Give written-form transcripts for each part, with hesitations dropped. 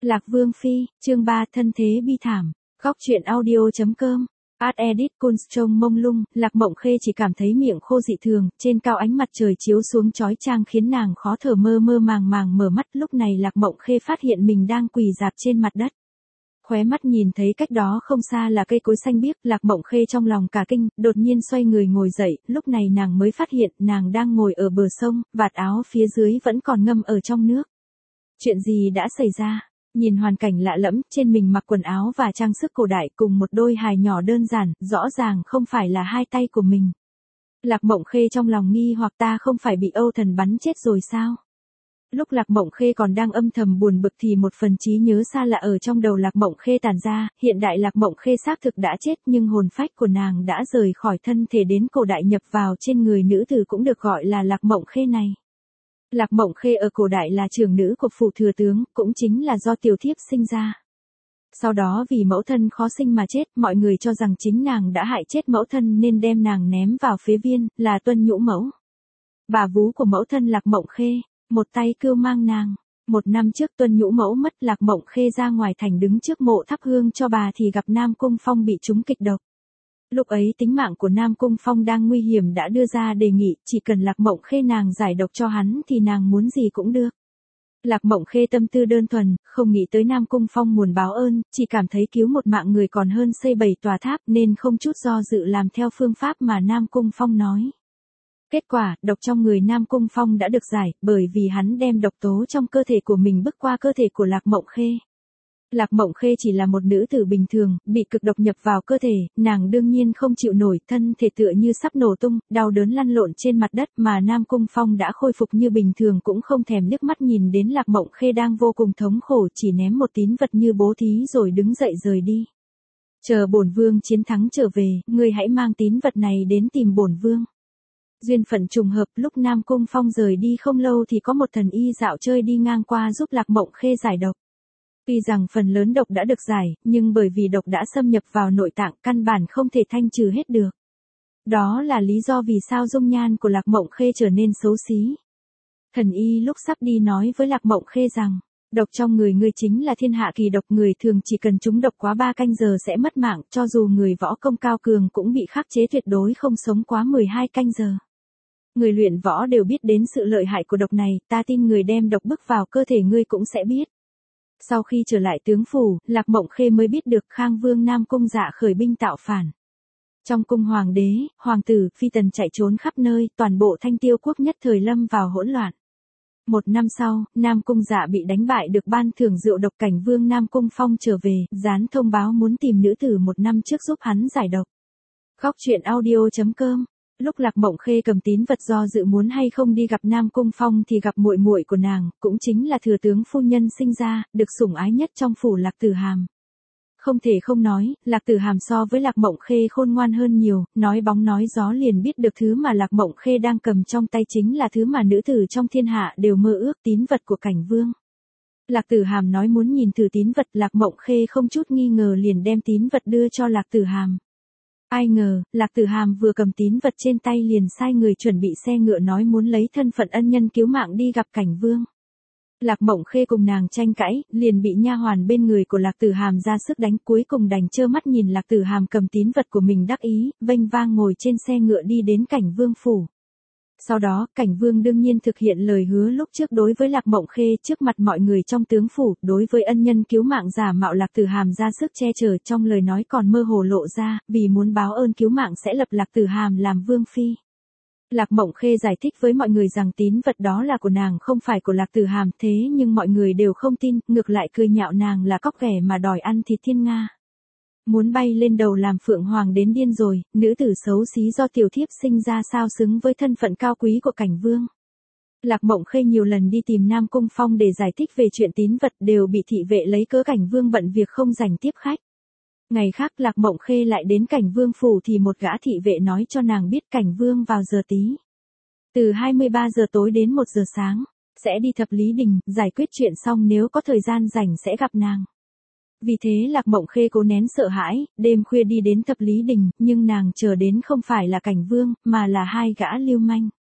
Lạc Vương Phi, chương 3 thân thế bi thảm, góc truyện audio.com. Art edit Cun trông mông lung, Lạc Mộng Khê chỉ cảm thấy miệng khô dị thường, trên cao ánh mặt trời chiếu xuống chói chang khiến nàng khó thở, mơ mơ màng màng mở mắt. Lúc này Lạc Mộng Khê phát hiện mình đang quỳ rạp trên mặt đất. Khóe mắt nhìn thấy cách đó không xa là cây cối xanh biếc, Lạc Mộng Khê trong lòng cả kinh, đột nhiên xoay người ngồi dậy, lúc này nàng mới phát hiện nàng đang ngồi ở bờ sông, vạt áo phía dưới vẫn còn ngâm ở trong nước. Chuyện gì đã xảy ra? Nhìn hoàn cảnh lạ lẫm, trên mình mặc quần áo và trang sức cổ đại cùng một đôi hài nhỏ đơn giản, rõ ràng không phải là hai tay của mình. Lạc Mộng Khê trong lòng nghi hoặc ta không phải bị Âu Thần bắn chết rồi sao? Lúc Lạc Mộng Khê còn đang âm thầm buồn bực thì một phần trí nhớ xa lạ ở trong đầu Lạc Mộng Khê tản ra, hiện đại Lạc Mộng Khê xác thực đã chết nhưng hồn phách của nàng đã rời khỏi thân thể đến cổ đại nhập vào trên người nữ tử cũng được gọi là Lạc Mộng Khê này. Lạc Mộng Khê ở cổ đại là trưởng nữ của phủ thừa tướng, cũng chính là do tiểu thiếp sinh ra. Sau đó vì mẫu thân khó sinh mà chết, mọi người cho rằng chính nàng đã hại chết mẫu thân nên đem nàng ném vào phế viên, là Tuân Nhũ mẫu. Bà vú của mẫu thân Lạc Mộng Khê, một tay cưu mang nàng. 1 năm trước Tuân Nhũ mẫu mất, Lạc Mộng Khê ra ngoài thành đứng trước mộ thắp hương cho bà thì gặp Nam Cung Phong bị trúng kịch độc. Lúc ấy tính mạng của Nam Cung Phong đang nguy hiểm đã đưa ra đề nghị, chỉ cần Lạc Mộng Khê nàng giải độc cho hắn thì nàng muốn gì cũng được. Lạc Mộng Khê tâm tư đơn thuần, không nghĩ tới Nam Cung Phong muốn báo ơn, chỉ cảm thấy cứu một mạng người còn hơn xây 7 tòa tháp nên không chút do dự làm theo phương pháp mà Nam Cung Phong nói. Kết quả, độc trong người Nam Cung Phong đã được giải, bởi vì hắn đem độc tố trong cơ thể của mình bước qua cơ thể của Lạc Mộng Khê. Lạc Mộng Khê chỉ là một nữ tử bình thường, bị cực độc nhập vào cơ thể, nàng đương nhiên không chịu nổi, thân thể tựa như sắp nổ tung, đau đớn lăn lộn trên mặt đất, mà Nam Cung Phong đã khôi phục như bình thường cũng không thèm liếc mắt nhìn đến Lạc Mộng Khê đang vô cùng thống khổ, chỉ ném một tín vật như bố thí rồi đứng dậy rời đi. Chờ bổn vương chiến thắng trở về, ngươi hãy mang tín vật này đến tìm bổn vương. Duyên phận trùng hợp, lúc Nam Cung Phong rời đi không lâu thì có một thần y dạo chơi đi ngang qua giúp Lạc Mộng Khê giải độc. Tuy rằng phần lớn độc đã được giải, nhưng bởi vì độc đã xâm nhập vào nội tạng căn bản không thể thanh trừ hết được. Đó là lý do vì sao dung nhan của Lạc Mộng Khê trở nên xấu xí. Thần y lúc sắp đi nói với Lạc Mộng Khê rằng, độc trong người ngươi chính là thiên hạ kỳ độc, người thường chỉ cần trúng độc quá 3 canh giờ sẽ mất mạng, cho dù người võ công cao cường cũng bị khắc chế tuyệt đối không sống quá 12 canh giờ. Người luyện võ đều biết đến sự lợi hại của độc này, ta tin người đem độc bước vào cơ thể ngươi cũng sẽ biết. Sau khi trở lại tướng phủ, Lạc Mộng Khê mới biết được Khang Vương Nam Cung Dạ khởi binh tạo phản. Trong cung hoàng đế, hoàng tử, phi tần chạy trốn khắp nơi, toàn bộ Thanh Tiêu quốc nhất thời lâm vào hỗn loạn. 1 năm sau, Nam Cung Dạ bị đánh bại được ban thưởng rượu độc, Cảnh Vương Nam Cung Phong trở về, dán thông báo muốn tìm nữ tử 1 năm trước giúp hắn giải độc. Góc truyện audio.com. Lúc Lạc Mộng Khê cầm tín vật do dự muốn hay không đi gặp Nam Cung Phong thì gặp muội muội của nàng, cũng chính là thừa tướng phu nhân sinh ra, được sủng ái nhất trong phủ Lạc Tử Hàm. Không thể không nói, Lạc Tử Hàm so với Lạc Mộng Khê khôn ngoan hơn nhiều, nói bóng nói gió liền biết được thứ mà Lạc Mộng Khê đang cầm trong tay chính là thứ mà nữ tử trong thiên hạ đều mơ ước, tín vật của Cảnh Vương. Lạc Tử Hàm nói muốn nhìn thử tín vật, Lạc Mộng Khê không chút nghi ngờ liền đem tín vật đưa cho Lạc Tử Hàm. Ai ngờ, Lạc Tử Hàm vừa cầm tín vật trên tay liền sai người chuẩn bị xe ngựa nói muốn lấy thân phận ân nhân cứu mạng đi gặp Cảnh Vương. Lạc Mộng Khê cùng nàng tranh cãi, liền bị nha hoàn bên người của Lạc Tử Hàm ra sức đánh, cuối cùng đành trơ mắt nhìn Lạc Tử Hàm cầm tín vật của mình đắc ý, vênh vang ngồi trên xe ngựa đi đến Cảnh Vương phủ. Sau đó, Cảnh Vương đương nhiên thực hiện lời hứa lúc trước đối với Lạc Mộng Khê trước mặt mọi người trong tướng phủ, đối với ân nhân cứu mạng giả mạo Lạc Tử Hàm ra sức che chở, trong lời nói còn mơ hồ lộ ra, vì muốn báo ơn cứu mạng sẽ lập Lạc Tử Hàm làm vương phi. Lạc Mộng Khê giải thích với mọi người rằng tín vật đó là của nàng không phải của Lạc Tử Hàm, thế nhưng mọi người đều không tin, ngược lại cười nhạo nàng là cóc ghẻ mà đòi ăn thịt thiên nga. Muốn bay lên đầu làm phượng hoàng đến điên rồi, nữ tử xấu xí do tiểu thiếp sinh ra sao xứng với thân phận cao quý của Cảnh Vương. Lạc Mộng Khê nhiều lần đi tìm Nam Cung Phong để giải thích về chuyện tín vật, đều bị thị vệ lấy cớ Cảnh Vương bận việc không rảnh tiếp khách. Ngày khác Lạc Mộng Khê lại đến Cảnh Vương phủ thì một gã thị vệ nói cho nàng biết Cảnh Vương vào giờ tí. Từ 23 giờ tối đến 1 giờ sáng, sẽ đi Thập Lý Đình, giải quyết chuyện xong nếu có thời gian rảnh sẽ gặp nàng. Vì thế Lạc Mộng Khê cố nén sợ hãi, đêm khuya đi đến Thập Lý Đình, nhưng nàng chờ đến không phải là Cảnh Vương, mà là 2 gã lưu manh.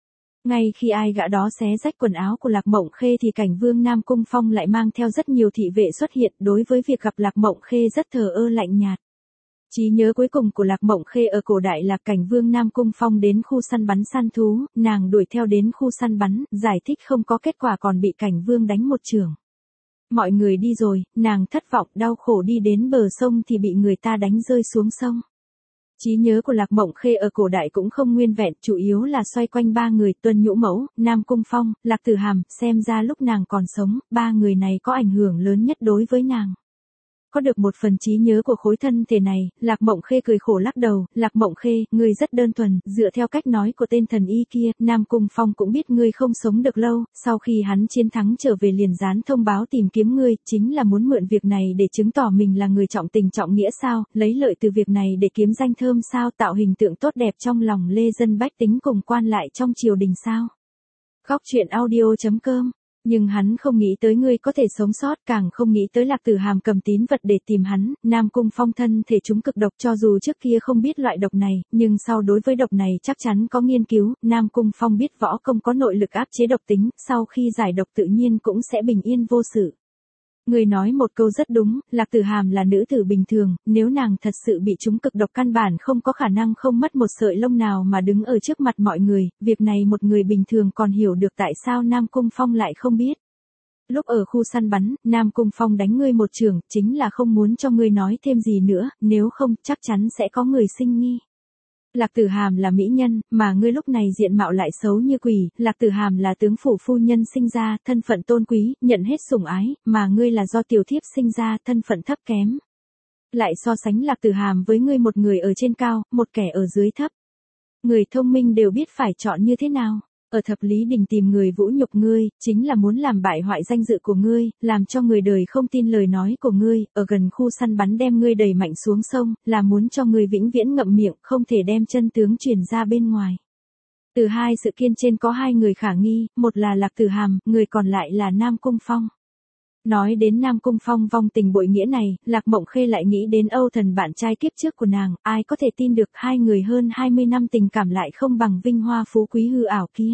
Ngay khi ai gã đó xé rách quần áo của Lạc Mộng Khê thì cảnh Vương Nam Cung Phong lại mang theo rất nhiều thị vệ xuất hiện, đối với việc gặp Lạc Mộng Khê rất thờ ơ lạnh nhạt. Trí nhớ cuối cùng của Lạc Mộng Khê ở cổ đại là cảnh Vương Nam Cung Phong đến khu săn bắn săn thú, nàng đuổi theo đến khu săn bắn, giải thích không có kết quả còn bị cảnh Vương đánh một chưởng. Mọi người đi rồi, nàng thất vọng đau khổ đi đến bờ sông thì bị người ta đánh rơi xuống sông. Trí nhớ của Lạc Mộng Khê ở cổ đại cũng không nguyên vẹn, chủ yếu là xoay quanh ba người Tuân Nhũ Mẫu, Nam Cung Phong, Lạc Tử Hàm, xem ra lúc nàng còn sống, ba người này có ảnh hưởng lớn nhất đối với nàng. Có được một phần trí nhớ của khối thân thể này, Lạc Mộng Khê cười khổ lắc đầu, Lạc Mộng Khê, ngươi rất đơn thuần, dựa theo cách nói của tên thần y kia, Nam Cung Phong cũng biết ngươi không sống được lâu, sau khi hắn chiến thắng trở về liền dán thông báo tìm kiếm ngươi, chính là muốn mượn việc này để chứng tỏ mình là người trọng tình trọng nghĩa sao, lấy lợi từ việc này để kiếm danh thơm sao, tạo hình tượng tốt đẹp trong lòng lê dân bách tính cùng quan lại trong triều đình sao. Góc truyện audio.com. Nhưng hắn không nghĩ tới ngươi có thể sống sót, càng không nghĩ tới Lạc Tử Hàm cầm tín vật để tìm hắn. Nam Cung Phong thân thể chúng cực độc, cho dù trước kia không biết loại độc này, nhưng sau đối với độc này chắc chắn có nghiên cứu. Nam Cung Phong biết võ công có nội lực áp chế độc tính, sau khi giải độc tự nhiên cũng sẽ bình yên vô sự. Người nói một câu rất đúng, Lạc Tử Hàm là nữ tử bình thường, nếu nàng thật sự bị trúng cực độc căn bản không có khả năng không mất một sợi lông nào mà đứng ở trước mặt mọi người, việc này một người bình thường còn hiểu được tại sao Nam Cung Phong lại không biết. Lúc ở khu săn bắn, Nam Cung Phong đánh ngươi một chưởng, chính là không muốn cho ngươi nói thêm gì nữa, nếu không chắc chắn sẽ có người sinh nghi. Lạc Tử Hàm là mỹ nhân, mà ngươi lúc này diện mạo lại xấu như quỷ, Lạc Tử Hàm là tướng phủ phu nhân sinh ra, thân phận tôn quý, nhận hết sủng ái, mà ngươi là do tiểu thiếp sinh ra, thân phận thấp kém. Lại so sánh Lạc Tử Hàm với ngươi, một người ở trên cao, một kẻ ở dưới thấp. Người thông minh đều biết phải chọn như thế nào. Ở Thập Lý Đình tìm người vũ nhục ngươi, chính là muốn làm bại hoại danh dự của ngươi, làm cho người đời không tin lời nói của ngươi, ở gần khu săn bắn đem ngươi đẩy mạnh xuống sông, là muốn cho ngươi vĩnh viễn ngậm miệng, không thể đem chân tướng truyền ra bên ngoài. Từ hai sự kiện trên có hai người khả nghi, một là Lạc Tử Hàm, người còn lại là Nam Cung Phong. Nói đến Nam Cung Phong vong tình bội nghĩa này, Lạc Mộng Khê lại nghĩ đến Âu Thần bạn trai kiếp trước của nàng, ai có thể tin được hai người hơn 20 năm tình cảm lại không bằng vinh hoa phú quý hư ảo kia.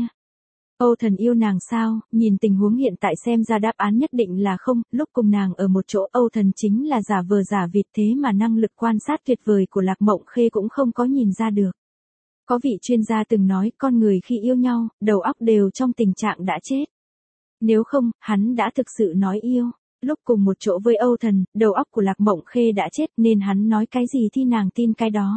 Âu Thần yêu nàng sao, nhìn tình huống hiện tại xem ra đáp án nhất định là không, lúc cùng nàng ở một chỗ Âu Thần chính là giả vờ giả vịt, thế mà năng lực quan sát tuyệt vời của Lạc Mộng Khê cũng không có nhìn ra được. Có vị chuyên gia từng nói con người khi yêu nhau, đầu óc đều trong tình trạng đã chết. Nếu không, hắn đã thực sự nói yêu. Lúc cùng một chỗ với Âu Thần, đầu óc của Lạc Mộng Khê đã chết nên hắn nói cái gì thì nàng tin cái đó.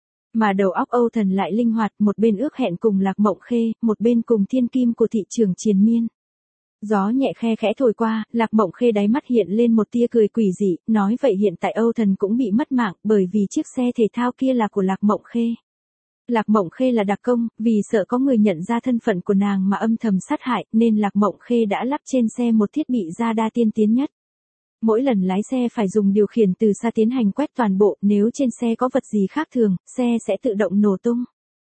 Mà đầu óc Âu Thần lại linh hoạt, một bên ước hẹn cùng Lạc Mộng Khê, một bên cùng thiên kim của thị trường triền miên. Gió nhẹ khe khẽ thổi qua, Lạc Mộng Khê đáy mắt hiện lên một tia cười quỷ dị, nói vậy hiện tại Âu Thần cũng bị mất mạng bởi vì chiếc xe thể thao kia là của Lạc Mộng Khê. Lạc Mộng Khê là đặc công, vì sợ có người nhận ra thân phận của nàng mà âm thầm sát hại, nên Lạc Mộng Khê đã lắp trên xe một thiết bị radar tiên tiến nhất. Mỗi lần lái xe phải dùng điều khiển từ xa tiến hành quét toàn bộ, nếu trên xe có vật gì khác thường, xe sẽ tự động nổ tung.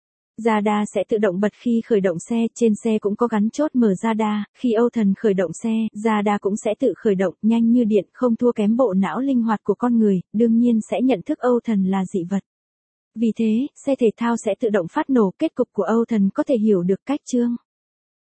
Radar sẽ tự động bật khi khởi động xe, trên xe cũng có gắn chốt mở radar, khi Âu Thần khởi động xe, radar cũng sẽ tự khởi động, nhanh như điện, không thua kém bộ não linh hoạt của con người, đương nhiên sẽ nhận thức Âu Thần là dị vật. Vì thế, xe thể thao sẽ tự động phát nổ, kết cục của Âu Thần có thể hiểu được cách chương.